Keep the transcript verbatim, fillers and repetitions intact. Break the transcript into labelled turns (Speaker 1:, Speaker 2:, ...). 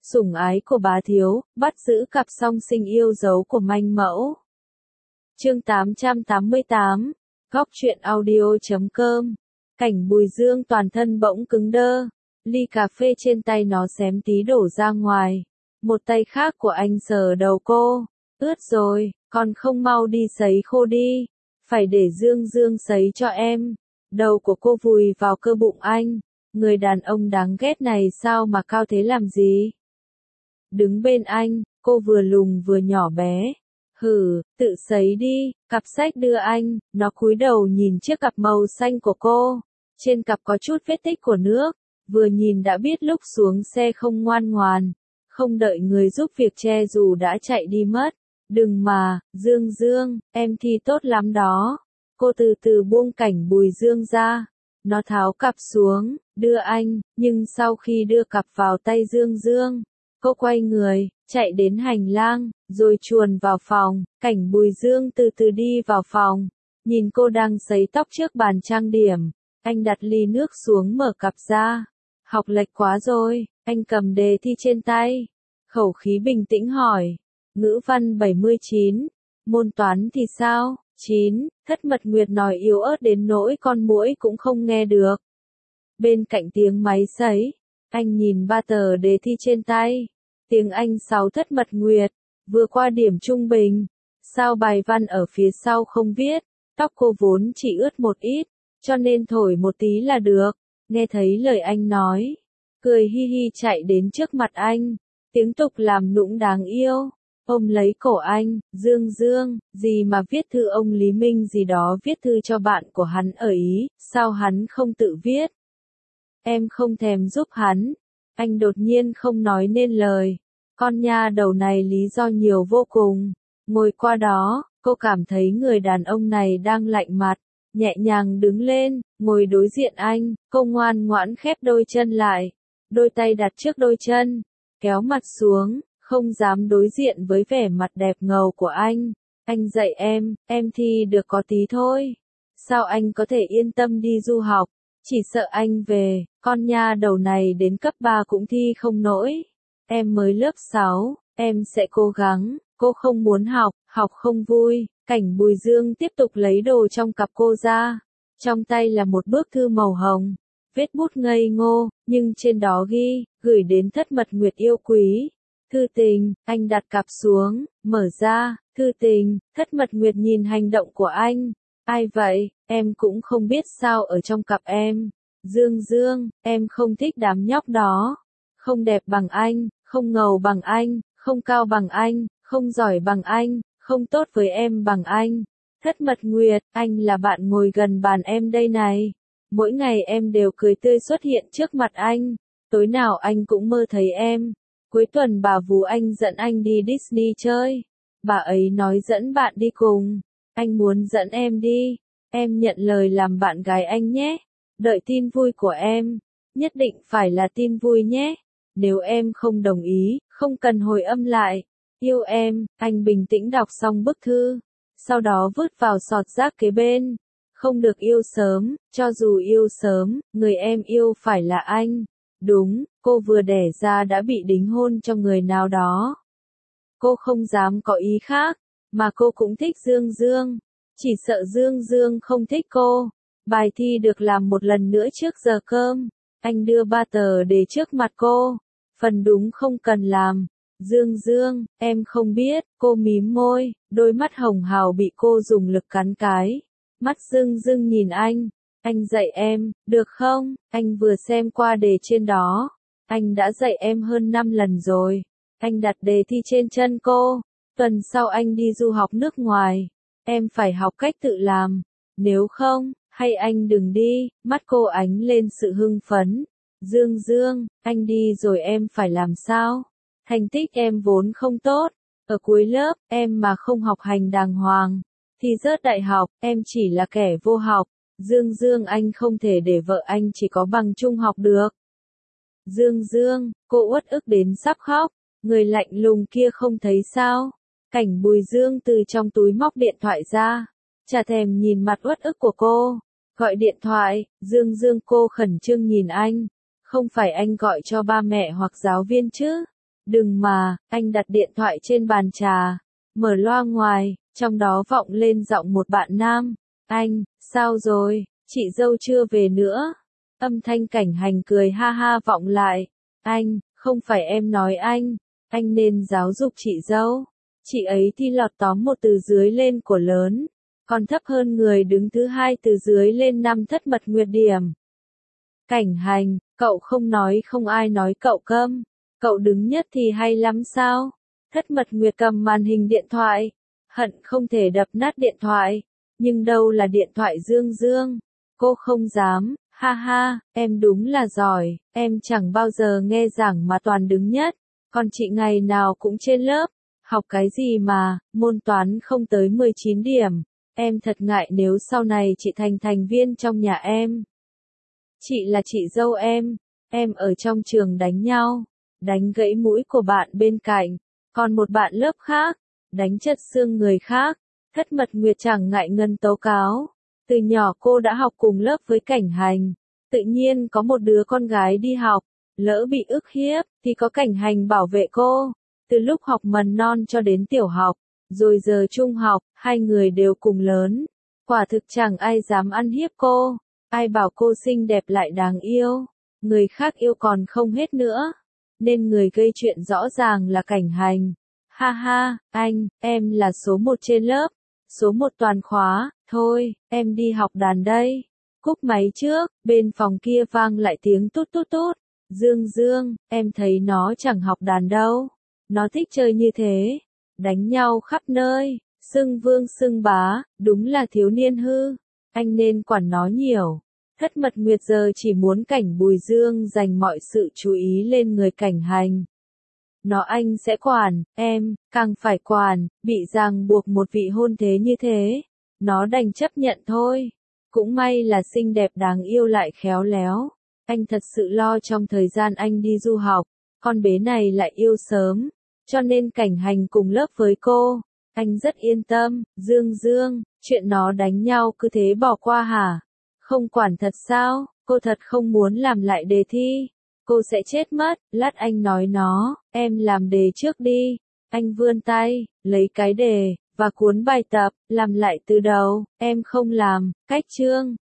Speaker 1: sủng ái của bá thiếu, bắt giữ cặp song sinh yêu dấu của manh mẫu. Chương tám trăm tám mươi tám, Góc truyện audio chấm com. Cảnh Bùi Dương toàn thân bỗng cứng đơ, ly cà phê trên tay nó xém tí đổ ra ngoài. Một tay khác của anh sờ đầu cô, ướt rồi, còn không mau đi sấy khô đi, phải để Dương Dương sấy cho em. Đầu của cô vùi vào cơ bụng anh, người đàn ông đáng ghét này sao mà cao thế làm gì? Đứng bên anh, cô vừa lùn vừa nhỏ bé. Hử, tự sấy đi, cặp sách đưa anh, nó cúi đầu nhìn chiếc cặp màu xanh của cô. Trên cặp có chút vết tích của nước, vừa nhìn đã biết lúc xuống xe không ngoan ngoàn, không đợi người giúp việc che dù đã chạy đi mất. Đừng mà, Dương Dương, em thi tốt lắm đó. Cô từ từ buông Cảnh Bùi Dương ra, nó tháo cặp xuống, đưa anh, nhưng sau khi đưa cặp vào tay Dương Dương, cô quay người, chạy đến hành lang, rồi chuồn vào phòng. Cảnh Bùi Dương từ từ đi vào phòng, nhìn cô đang sấy tóc trước bàn trang điểm. Anh đặt ly nước xuống mở cặp ra. Học lệch quá rồi, anh cầm đề thi trên tay. Khẩu khí bình tĩnh hỏi. Ngữ văn bảy mươi chín, môn toán thì sao? chín, Thất Mật Nguyệt nói yếu ớt đến nỗi con muỗi cũng không nghe được. Bên cạnh tiếng máy sấy, anh nhìn ba tờ đề thi trên tay. Tiếng Anh sáu Thất Mật Nguyệt, vừa qua điểm trung bình. Sao bài văn ở phía sau không viết? Tóc cô vốn chỉ ướt một ít, cho nên thổi một tí là được. Nghe thấy lời anh nói, cười hi hi chạy đến trước mặt anh, tiếng tục làm nũng đáng yêu, ôm lấy cổ anh. Dương Dương, gì mà viết thư ông Lý Minh gì đó, viết thư cho bạn của hắn ở Ý, sao hắn không tự viết? Em không thèm giúp hắn. Anh đột nhiên không nói nên lời. Con nha đầu này lý do nhiều vô cùng. Ngồi qua đó, cô cảm thấy người đàn ông này đang lạnh mặt. Nhẹ nhàng đứng lên, ngồi đối diện anh, cô ngoan ngoãn khép đôi chân lại, đôi tay đặt trước đôi chân, kéo mặt xuống, không dám đối diện với vẻ mặt đẹp ngầu của anh. Anh dạy em, em thi được có tí thôi. Sao anh có thể yên tâm đi du học? Chỉ sợ anh về, con nha đầu này đến cấp ba cũng thi không nổi. Em mới lớp sáu, em sẽ cố gắng. Cô không muốn học, học không vui. Cảnh Bùi Dương tiếp tục lấy đồ trong cặp cô ra. Trong tay là một bức thư màu hồng, vết bút ngây ngô, nhưng trên đó ghi, gửi đến Thất Mật Nguyệt yêu quý. Thư tình. Anh đặt cặp xuống, mở ra, thư tình. Thất Mật Nguyệt nhìn hành động của anh. Ai vậy? Em cũng không biết sao ở trong cặp em. Dương Dương, em không thích đám nhóc đó. Không đẹp bằng anh, không ngầu bằng anh, không cao bằng anh, không giỏi bằng anh, không tốt với em bằng anh. Thất Mật Nguyệt, anh là bạn ngồi gần bàn em đây này. Mỗi ngày em đều cười tươi xuất hiện trước mặt anh. Tối nào anh cũng mơ thấy em. Cuối tuần bà vú anh dẫn anh đi Disney chơi. Bà ấy nói dẫn bạn đi cùng. Anh muốn dẫn em đi. Em nhận lời làm bạn gái anh nhé. Đợi tin vui của em. Nhất định phải là tin vui nhé. Nếu em không đồng ý, không cần hồi âm lại. Yêu em. Anh bình tĩnh đọc xong bức thư, sau đó vứt vào sọt rác kế bên. Không được yêu sớm, cho dù yêu sớm, người em yêu phải là anh. Đúng, cô vừa đẻ ra đã bị đính hôn cho người nào đó. Cô không dám có ý khác, mà cô cũng thích Dương Dương. Chỉ sợ Dương Dương không thích cô. Bài thi được làm một lần nữa trước giờ cơm. Anh đưa ba tờ đề trước mặt cô. Phần đúng không cần làm. Dương Dương, em không biết. Cô mím môi, đôi mắt hồng hào bị cô dùng lực cắn cái. Mắt rưng rưng nhìn anh. Anh dạy em, được không? Anh vừa xem qua đề trên đó. Anh đã dạy em hơn năm lần rồi. Anh đặt đề thi trên chân cô. Tuần sau anh đi du học nước ngoài. Em phải học cách tự làm. Nếu không, hay anh đừng đi. Mắt cô ánh lên sự hưng phấn. Dương Dương, anh đi rồi em phải làm sao? Thành tích em vốn không tốt. Ở cuối lớp, em mà không học hành đàng hoàng. Thì rớt đại học, em chỉ là kẻ vô học. Dương Dương, anh không thể để vợ anh chỉ có bằng trung học được. Dương Dương, cô uất ức đến sắp khóc. Người lạnh lùng kia không thấy sao? Cảnh Bùi Dương từ trong túi móc điện thoại ra. Chả thèm nhìn mặt uất ức của cô. Gọi điện thoại. Dương Dương, cô khẩn trương nhìn anh. Không phải anh gọi cho ba mẹ hoặc giáo viên chứ? Đừng mà, anh đặt điện thoại trên bàn trà, mở loa ngoài, trong đó vọng lên giọng một bạn nam. Anh, sao rồi, chị dâu chưa về nữa? Âm thanh Cảnh Hành cười ha ha vọng lại. Anh, không phải em nói anh, anh nên giáo dục chị dâu. Chị ấy thi lọt tóm một từ dưới lên của lớn, còn thấp hơn người đứng thứ hai từ dưới lên năm thất mật nguyệt điểm. Cảnh Hành, cậu không nói không ai nói cậu câm, cậu đứng nhất thì hay lắm sao? Thất mật nguyệt cầm màn hình điện thoại, hận không thể đập nát điện thoại, nhưng đâu là điện thoại Dương Dương, cô không dám, ha ha, em đúng là giỏi, em chẳng bao giờ nghe giảng mà toàn đứng nhất, còn chị ngày nào cũng trên lớp, học cái gì mà, môn toán không tới mười chín điểm, em thật ngại nếu sau này chị thành thành viên trong nhà em. Chị là chị dâu em, em ở trong trường đánh nhau, đánh gãy mũi của bạn bên cạnh, còn một bạn lớp khác, đánh chật xương người khác, Thất Mật Nguyệt chẳng ngại ngần tố cáo. Từ nhỏ cô đã học cùng lớp với Cảnh Hành, tự nhiên có một đứa con gái đi học, lỡ bị ức hiếp, thì có Cảnh Hành bảo vệ cô, từ lúc học mầm non cho đến tiểu học, rồi giờ trung học, hai người đều cùng lớn, quả thực chẳng ai dám ăn hiếp cô. Ai bảo cô xinh đẹp lại đáng yêu, người khác yêu còn không hết nữa, nên người gây chuyện rõ ràng là Cảnh Hành. Ha ha, anh, em là số một trên lớp, số một toàn khóa, thôi, em đi học đàn đây. Cúp máy trước, bên phòng kia vang lại tiếng tút tút tút. Dương Dương, em thấy nó chẳng học đàn đâu, nó thích chơi như thế, đánh nhau khắp nơi, xưng vương xưng bá, đúng là thiếu niên hư. Anh nên quản nó nhiều. Thất Mật Nguyệt giờ chỉ muốn Cảnh Bùi Dương dành mọi sự chú ý lên người Cảnh Hành. Nó anh sẽ quản, em, càng phải quản, bị ràng buộc một vị hôn thế như thế. Nó đành chấp nhận thôi. Cũng may là xinh đẹp đáng yêu lại khéo léo. Anh thật sự lo trong thời gian anh đi du học, con bé này lại yêu sớm. Cho nên Cảnh Hành cùng lớp với cô. Anh rất yên tâm, Dương Dương, chuyện nó đánh nhau cứ thế bỏ qua hả? Không quản thật sao, cô thật không muốn làm lại đề thi. Cô sẽ chết mất, lát anh nói nó, em làm đề trước đi. Anh vươn tay, lấy cái đề, và cuốn bài tập, làm lại từ đầu, em không làm, cách chương.